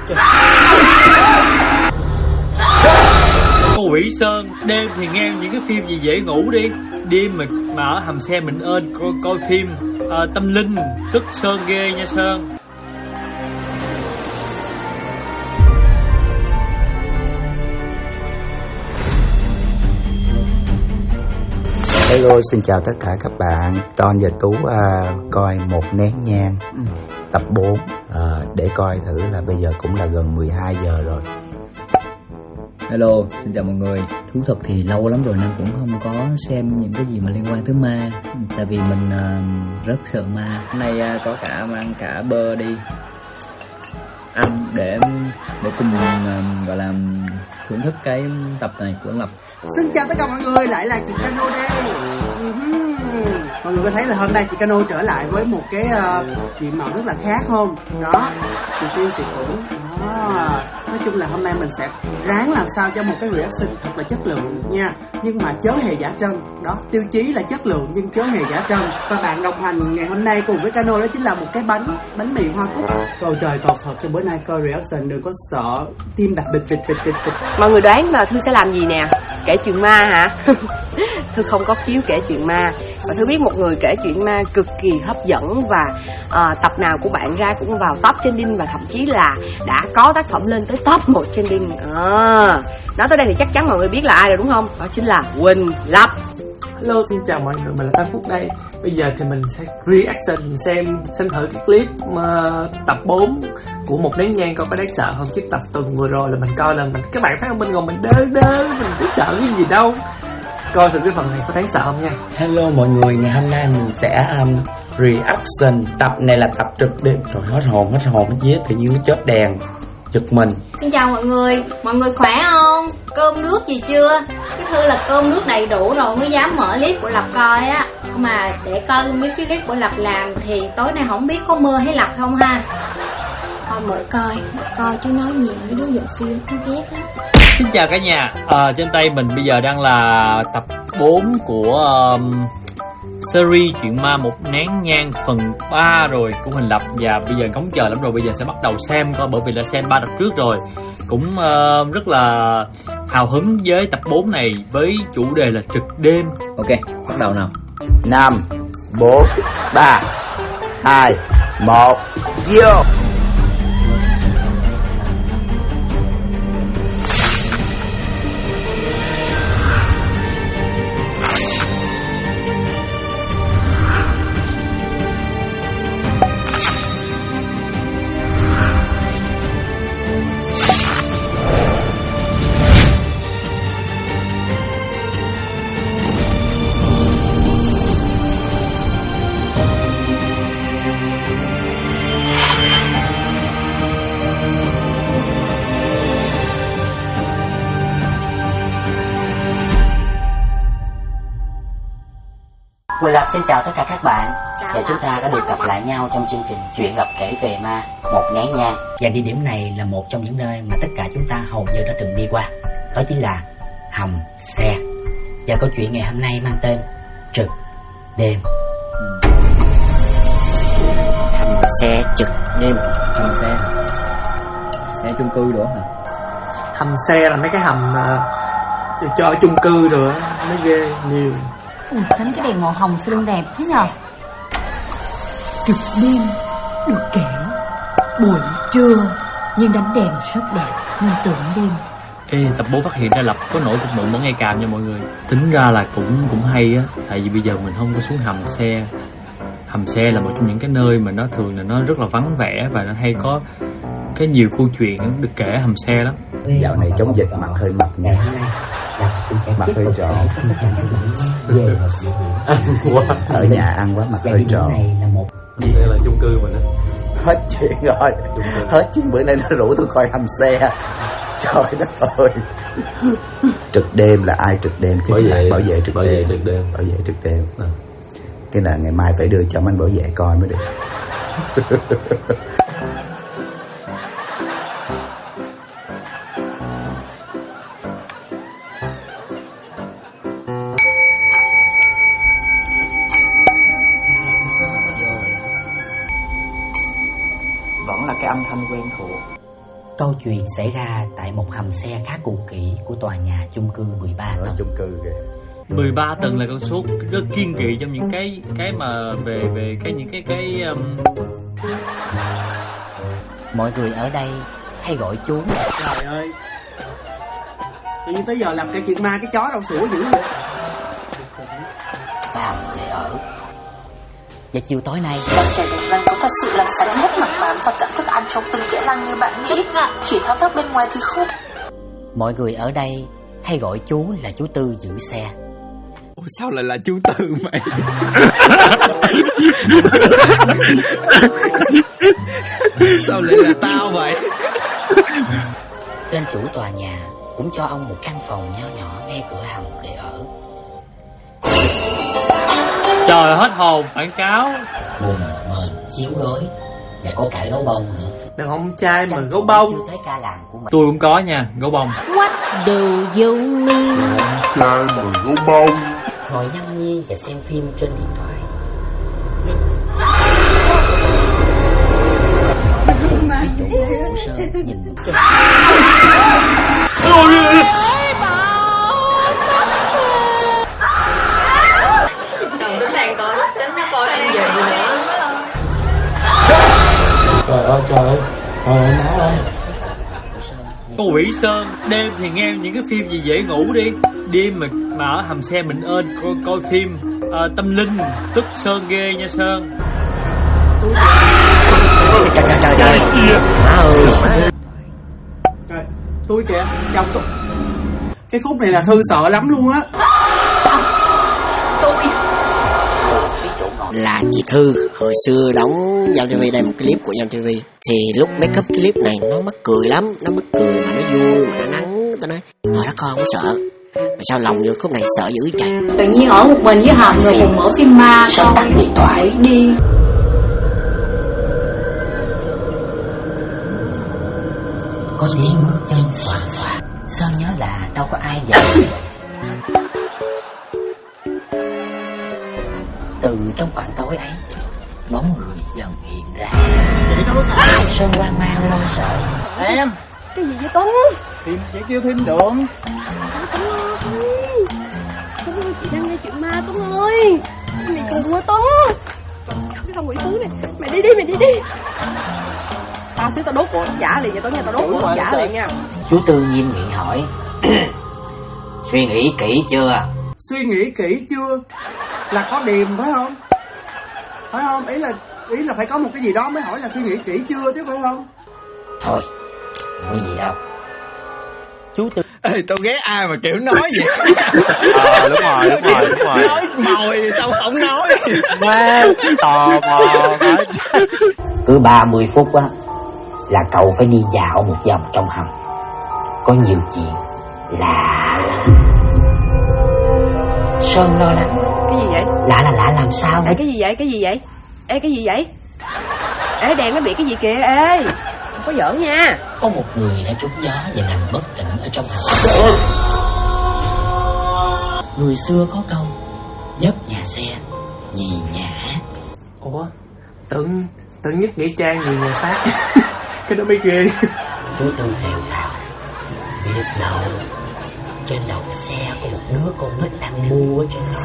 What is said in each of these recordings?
Cô Quỷ Sơn, đêm thì nghe những cái phim gì dễ ngủ đi. Đêm mà ở hầm xe mình ơn coi phim tâm linh, tức Sơn ghê nha Sơn. Hello, xin chào tất cả các bạn. Don và Tú coi Một Nén Nhang tập 4 để coi thử là bây giờ cũng là gần 12 giờ rồi. Hello, xin chào mọi người. Thú thật thì lâu lắm rồi nên cũng không có xem những cái gì mà liên quan tới ma. Tại vì mình rất sợ ma. Hôm nay có cả mang cả bơ đi ăn để cùng gọi là thưởng thức cái tập này của Lập. Xin chào tất cả mọi người, lại là chị Cano đây. Mọi người có thấy là hôm nay chị Cano trở lại với một cái diện mạo rất là khác không? Đó, chị Tiên sĩ cũng đó. Nói chung là hôm nay mình sẽ ráng làm sao cho một cái reaction thật là chất lượng nha, nhưng mà chớ hề giả trân. Đó, tiêu chí là chất lượng nhưng chớ hề giả trân. Và bạn đồng hành ngày hôm nay cùng với Cano đó chính là một cái bánh mì hoa cúc. Cầu trời cầu Phật cho bữa nay coi reaction đừng có sợ tim đập bịch. Mọi người đoán là Thư sẽ làm gì nè? Kể chuyện ma hả? Thư không có khiếu kể chuyện ma. Và Thư biết một người kể chuyện ma cực kỳ hấp dẫn. Và tập nào của bạn ra cũng vào top trending. Và thậm chí là đã có tác phẩm lên tới top 1 trending. Nói tới đây thì chắc chắn mọi người biết là ai rồi đúng không? Đó chính là Quỳnh Lập. Hello, xin chào mọi người, mình là Tam Phúc đây. Bây giờ thì mình sẽ reaction xem thử cái clip tập 4 của Một Nén Nhang coi có đáng sợ không. Chứ tập tuần vừa rồi là mình coi là các bạn thấy bên ngồi mình đơ mình biết sợ cái gì đâu. Coi thử cái phần này có đáng sợ không nha. Hello mọi người, ngày hôm nay mình sẽ reaction. Tập này là tập trực đêm. Rồi hết hồn hết vía, tự nhiên nó chết đèn giật mình. Xin chào mọi người khỏe không? Cơm nước gì chưa? Cái Thư là cơm nước đầy đủ rồi mới dám mở clip của Lập coi á. Mà để coi mấy cái clip của Lập làm thì tối nay không biết có mơ hay Lập không ha. Thôi mở coi chứ nói nhiều mấy đứa dựng phim nó ghét lắm. Xin chào cả nhà. Trên tay mình bây giờ đang là tập 4 của series chuyện ma Một Nén Nhang phần 3 rồi của Huỳnh Lập. Và bây giờ ngóng chờ lắm rồi, bây giờ sẽ bắt đầu xem coi, bởi vì là xem 3 tập trước rồi. Cũng rất là hào hứng với tập 4 này với chủ đề là trực đêm. Ok, bắt đầu nào. 5 4 3 2 1 vô. Quỳnh Lập xin chào tất cả các bạn. Và chúng ta đã được gặp lại nhau trong chương trình Chuyện Lập kể về ma Một Nén Nhang. Và địa điểm này là một trong những nơi mà tất cả chúng ta hầu như đã từng đi qua. Đó chính là hầm xe. Và câu chuyện ngày hôm nay mang tên Trực Đêm. Hầm xe trực đêm. Hầm xe chung cư nữa hả? Hầm xe là mấy cái hầm cho ở chung cư rồi á, mới ghê nhiều. Tránh cái đèn màu hồng sao đẹp thế nhờ. Trực đêm được kể buổi trưa nhưng đánh đèn rất đẹp nên tưởng đêm. Ê, tập 4 phát hiện ra Lập có nổi cục mụn vẫn ngay càm nha mọi người. Tính ra là cũng hay á. Tại vì bây giờ mình không có xuống hầm xe. Hầm xe là một trong những cái nơi mà nó thường là nó rất là vắng vẻ và nó hay có cái nhiều câu chuyện được kể hầm xe lắm. Dạo này chống dịch mặt hơi mập nha. Mặt hơi tròn. Ở nhà ăn quá mặt hơi tròn. Đây là chung cư mình đó. Hết chuyện rồi. Hết chuyện, bữa nay nó rủ tôi coi hầm xe. Trời đất ơi. Trực đêm là ai trực đêm chứ? Bảo vệ trực đêm. Bảo vệ trực đêm. Cái là ngày mai phải đưa cho anh bảo vệ coi mới được. Vẫn là cái âm thanh quen thuộc. Câu chuyện xảy ra tại một hầm xe khá cũ kỹ của tòa nhà chung cư 13 tầng. Chung cư kìa. 13 tầng là con số rất kiên kỵ trong những cái mà về những cái Mọi người ở đây hay gọi chú. Trời ơi, tự nhiên tới giờ làm cái chuyện ma cái chó đâu sủa dữ vậy. Vào để ở. Và chiều tối nay, Bạn trẻ Đồng Lăng có thật sự làm sạch hết mặt bàn và cả thức ăn trong từng dĩa lăng như bạn nghĩ. Chỉ thao tác bên ngoài thì không. mọi người ở đây hay gọi chú là chú Tư giữ xe. Ủa sao lại là chú Tư mày? Sao lại là tao vậy? Tên chủ tòa nhà cũng cho ông một căn phòng nho nhỏ ngay cửa hầm để ở. Trời hết hồn, quảng cáo. Buồn mền chiếu gối và có cả gấu bông nữa. Đàn ông trai mà gấu bông. Chưa tới ca làng của mình. Tôi cũng có nha, gấu bông. What do you mean? Trai mà gấu bông. Ngồi nhâm nhi và xem phim trên điện thoại. Chủ Hồ Sơn nhìn Cần đến đàn coi, tính nó coi ăn gì nữa. Trời ơi má ơi. Con Quỷ Sơn, đêm thì nghe những cái phim gì dễ ngủ đi. Đêm mà ở hầm xe mình ơn coi phim tâm linh, tức Sơn ghê nha Sơn. Trời má ơi. Trời, tôi kìa, chồng tôi. Cái khúc này là Thư sợ lắm luôn á. Là chị Thư hồi xưa đóng Giao TV, đây một clip của Giao TV. Thì lúc make up clip này nó mắc cười lắm, nó mắc cười mà nó vui mà nó nắng. Tao nói hồi đó con không sợ, mà sao lòng vô khúc này sợ dữ trời. Tự nhiên ở một mình với hầm rồi cùng mở phim ma, con tắt điện thoại đi. Có tiếng bước chân xoạt xoạt. Sơn nhớ là đâu có ai dậy. Từ trong khoảng tối ấy, bóng người dần hiện ra. Sơn hoang mang lo sợ. Em, cái gì vậy Tuấn? Phim sẽ kêu thêm được. Tuấn ơi, chị đang nghe chuyện ma Tuấn ơi. Cái này cười quá Tuấn. Cái con quỷ tứ này, mày đi đi. Tao xíu tao đốt của giả liền nha Tuấn nha, tao đốt của giả liền nha. Chú Tư nghiêm nghị hỏi. Suy nghĩ kỹ chưa? Suy nghĩ kỹ chưa? Là có điềm phải không? Phải không? Ý là phải có một cái gì đó mới hỏi là suy nghĩ kỹ chưa chứ phải không? Thôi, không có gì đâu. Chú Tư. Ê, tao ghét ai mà kiểu nói vậy. Đúng rồi. Nói mồi sao không nói. Má tò mò. Cứ 30 phút á là cậu phải đi dạo một vòng trong hầm. Có nhiều chuyện lạ lắm. Sơn lo lắng. Cái gì vậy? Lạ làm sao? Ê, cái gì vậy? Ê, cái gì vậy? Ê, đèn nó bị cái gì kìa? Ê, không có giỡn nha. Có một người đã trúng gió và nằm bất tỉnh ở trong hầm. Người xưa có câu dấp nhà xe, nhì nhà hát. Ủa, tưởng nhất nghĩa trang gì nhà xác. Cái đó mới ghê. Chú Tư thều thào. Biết đâu trên đầu xe có một đứa con nít đang mua trên đó.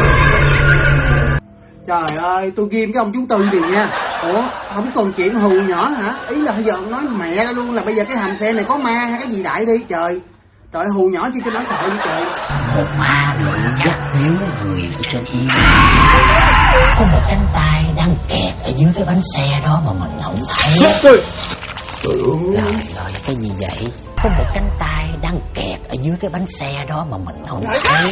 Trời ơi, tôi ghim cái ông chú Tư gì nha. Ủa, không còn chuyện hù nhỏ hả? Ý là bây giờ ông nói mẹ ra luôn là bây giờ cái hầm xe này có ma hay cái gì đại đi trời. Trời, hù nhỏ chi cho nó sợ vậy trời. Một ma đội dắt díu người ở trên yên. Có một cánh tay đang kẹt ở dưới cái bánh xe đó mà mình không thấy. Lời cái gì vậy? Có một cánh tay đang kẹt ở dưới cái bánh xe đó mà mình không thấy.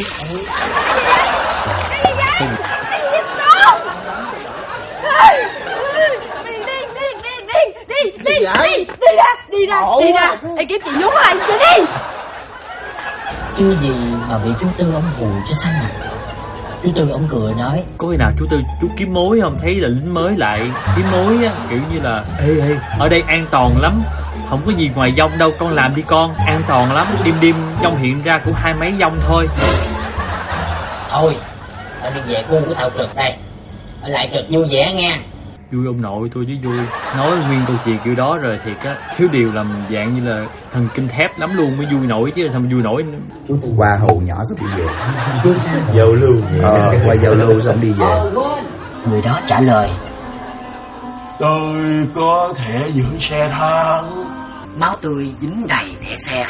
Đi ra. Ê, kiếm chị nhúng lại chị đi. Chưa gì mà bị chú Tư ông hù cho xanh mặt. Chú Tư ông cười nói. Có khi nào chú Tư chú kiếm mối không? Thấy là lính mới lại kiếm mối á, kiểu như là ê ở đây an toàn lắm, không có gì ngoài dông đâu, con làm đi con, an toàn lắm, đêm dông hiện ra cũng 20 mấy dông thôi. Thôi tao đi về khu của tao trực đây, ở lại trực vui vẻ nghe. vui ông nội tôi chứ vui. Nói nguyên câu chuyện kiểu đó rồi thì cái thiếu điều làm dạng như là thần kinh thép lắm luôn mới vui nổi chứ sao mà vui nổi. Qua hù nhỏ xong đi về. Giao lưu. Qua giao lưu xong đi về. Người đó trả lời: tôi có thể giữ xe thang. Máu tươi dính đầy thẻ xe.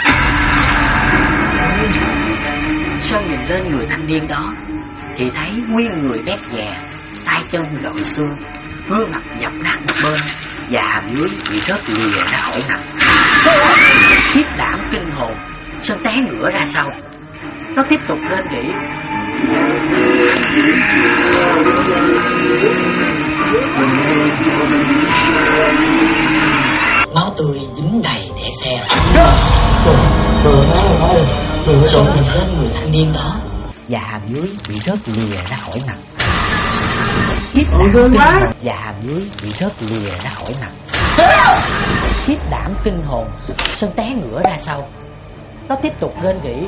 Sơn nhìn lên người thanh niên đó, chỉ thấy nguyên người bét nhè, tay chân lợn xương, gương mặt dập nát một bên và hàm dưới bị rớt lìa ra khỏi mặt. Khiếp đảm kinh hồn, Sơn té ngửa ra sau. Nó tiếp tục lên đĩ. Máu tươi dính đầy thẻ xe. Sơn nhìn lên người thanh niên đó và hàm dưới bị rớt lìa ra khỏi mặt. Khiếp đảm kinh hồn và hàm dưới bị rớt lìa ra khỏi mặt. Khiếp đảm kinh hồn, Sơn té ngửa ra sau. Nó tiếp tục lên đĩ.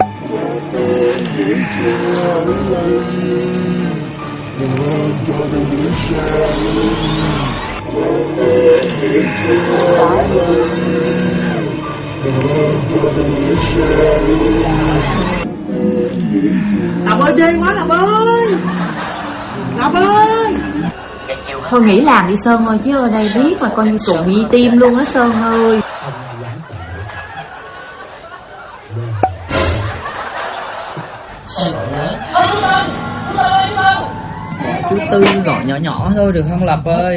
Làm ơi, điên quá Làm ơi. Làm ơi. Thôi nghỉ làm đi Sơn ơi, chứ ở đây biết mà coi như tụi bị tim luôn á Sơn ơi. Chú Tư gọi nhỏ nhỏ thôi được không Lập ơi?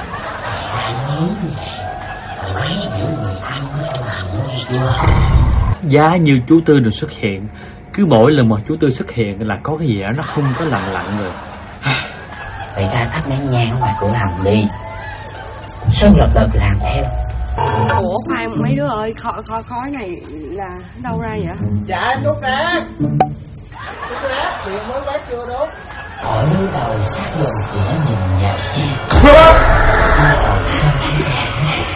Giá như chú Tư đừng xuất hiện. Cứ mỗi lần mà chú Tư xuất hiện là có cái gì đó nó không có lành lặn rồi. Vậy ta thắp nén nhang ở ngoài cửa hầm đi. Sơn lật đật làm theo. Ủa khoan mấy đứa ơi, khói này là đâu ra vậy? Dạ em đốt rác. Đốt rác, điện mới quét chưa đốt. Họ đưa đầu sát gần cửa nhìn vào xe. Đưa đầu Sơn xuống xe.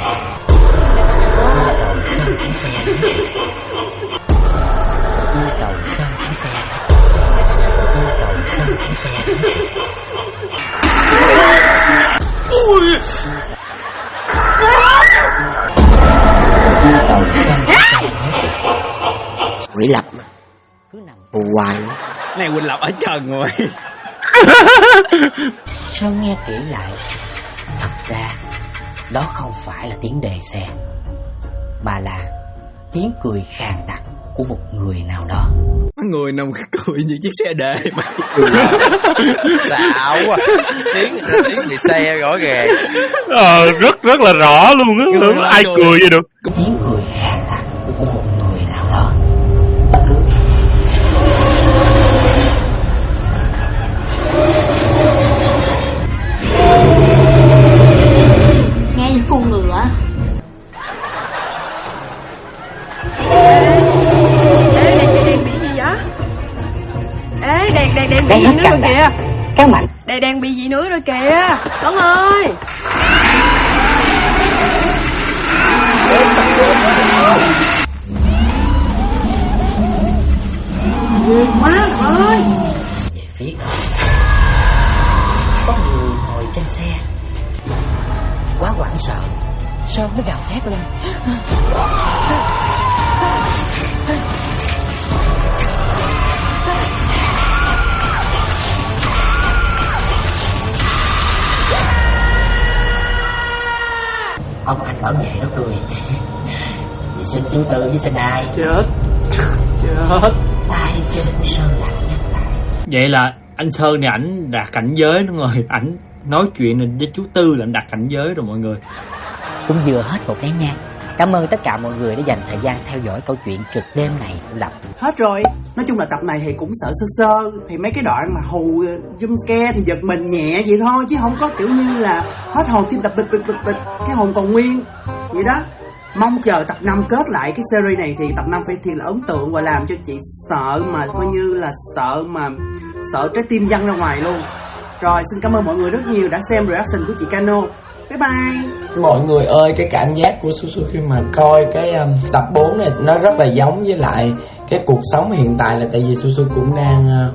Đưa đầu Sơn xuống xe. Đưa đầu Sơn xuống xe. Đưa đầu Sơn xuống xe. Ui! Quỷ Lập mà cứ nằm bù hoài. Này Quỳnh Lập ở trần rồi. Sơn nghe kỹ lại, thật ra đó không phải là tiếng đề xe, mà là tiếng cười khàn đặc của một người nào đó. Người nằm cười như chiếc xe đề mà. Xạo quá. Tiếng người xe rõ ràng. Rất là rõ luôn á. Ai cười vậy được. Tiếng cười khàn đặc của một người nào đó. Nghe như con ngựa. Đèn bị gì vậy? Ê, đèn bị gì nữa rồi kìa. Các bạn, đèn bị gì nữa rồi kìa. Tuấn ơi. Ghê quá ơi. Về phía có người ngồi trên xe. Quá hoảng sợ, Sơn mới gào thét lên. Ông anh bảo vệ nó cười. Vậy xin chú Tư với xin ai? Chết. Tay chân Sơn lại nhắc lại. Vậy là anh Sơn này ảnh đạt cảnh giới đúng rồi. Ảnh nói chuyện với chú Tư là ảnh đạt cảnh giới rồi mọi người. Cũng vừa hết một nén nhang. Cảm ơn tất cả mọi người đã dành thời gian theo dõi câu chuyện trực đêm này của Lập. Hết rồi. Nói chung là tập này thì cũng sợ sơ. Thì mấy cái đoạn mà hù jump scare thì giật mình nhẹ vậy thôi, chứ không có kiểu như là hết hồn tim đập bịch cái hồn còn nguyên vậy đó. Mong chờ tập 5 kết lại cái series này thì tập 5 phải thiệt là ấn tượng và làm cho chị sợ mà coi như là sợ trái tim văng ra ngoài luôn. Rồi xin cảm ơn mọi người rất nhiều đã xem reaction của chị Cano. Bye bye. Mọi người ơi, cái cảm giác của Su khi mà coi cái tập 4 này nó rất là giống với lại cái cuộc sống hiện tại, là tại vì Su cũng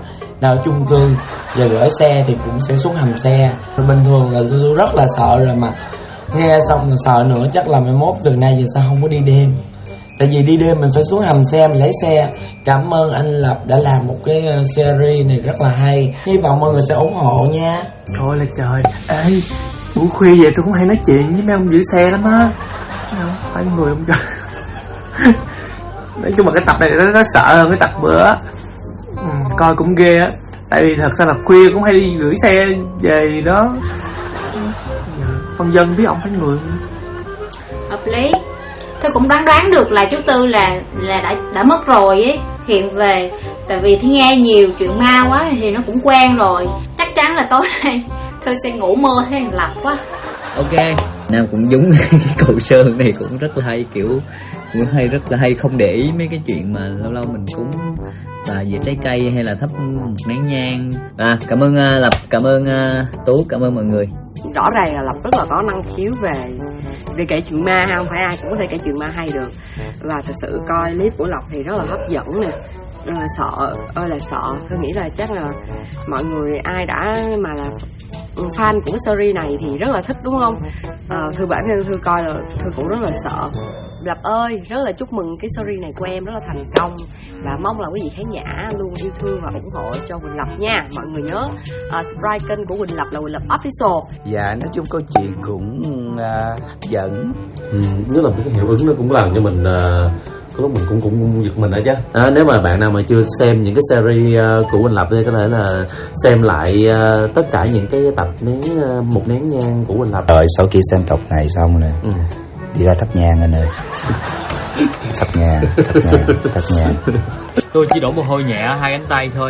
nào chung cư, giờ gửi xe thì cũng sẽ xuống hầm xe. Bình thường là Su rất là sợ rồi, mà nghe xong là sợ nữa, chắc là 11 từ nay giờ sao không có đi đêm. Tại vì đi đêm mình phải xuống hầm xe mình lấy xe. Cảm ơn anh Lập đã làm một cái series này rất là hay. Hy vọng mọi người sẽ ủng hộ nha. Thôi là trời. Ê, buổi khuya vậy tôi cũng hay nói chuyện với mấy ông giữ xe lắm á. Phải người không trời. Nói chung là cái tập này nó sợ hơn cái tập bữa. Coi cũng ghê á. Tại vì thật ra là khuya cũng hay đi gửi xe về đó. Phân dân biết ông phải người. Hợp lý. Tôi cũng đoán được là chú Tư là đã mất rồi ấy, hiện về. Tại vì thì nghe nhiều chuyện ma quá thì nó cũng quen rồi. Chắc chắn là tối nay tôi sẽ ngủ mơ thấy thằng Lập quá. Ok, Nam cũng giống cái cậu Sơn này cũng rất là hay, kiểu cũng rất là hay không để ý mấy cái chuyện mà lâu lâu mình cúng và về trái cây hay là thắp một nén nhang. Cảm ơn Lập, cảm ơn Tú, cảm ơn mọi người. Rõ ràng là Lập rất là có năng khiếu về kể chuyện ma ha, không phải ai cũng có thể kể chuyện ma hay được. Và thật sự coi clip của Lập thì rất là hấp dẫn nè, rất là sợ ơi là sợ. Tôi nghĩ là chắc là mọi người ai đã mà là fan của cái series này thì rất là thích đúng không? Thư bản thân Thư coi là Thư cũng rất là sợ. Lập ơi, rất là chúc mừng cái series này của em rất là thành công, và mong là quý vị khán giả luôn yêu thương và ủng hộ cho Quỳnh Lập nha. Mọi người nhớ subscribe kênh của Quỳnh Lập là Quỳnh Lập Official. Dạ, nói chung câu chuyện cũng hấp dẫn. Nhất là cái hiệu ứng nó cũng làm cho mình có lúc mình cũng giật mình đó chứ. Nếu mà bạn nào mà chưa xem những cái series của Quỳnh Lập thì có thể là xem lại tất cả những cái tập một nén nhang của Quỳnh Lập. Rồi sau khi xem tập này xong rồi đi ra thắp nhang anh ơi. Thắp nhang. Tôi chỉ đổ mồ hôi nhẹ hai cánh tay thôi.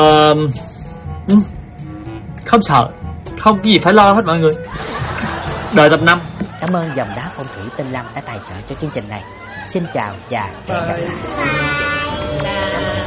Không sợ, không cái gì phải lo hết mọi người. Đợi tập 5. Cảm ơn dòng đá phong thủy Tinh Lâm đã tài trợ cho chương trình này. Xin chào và hẹn gặp lại.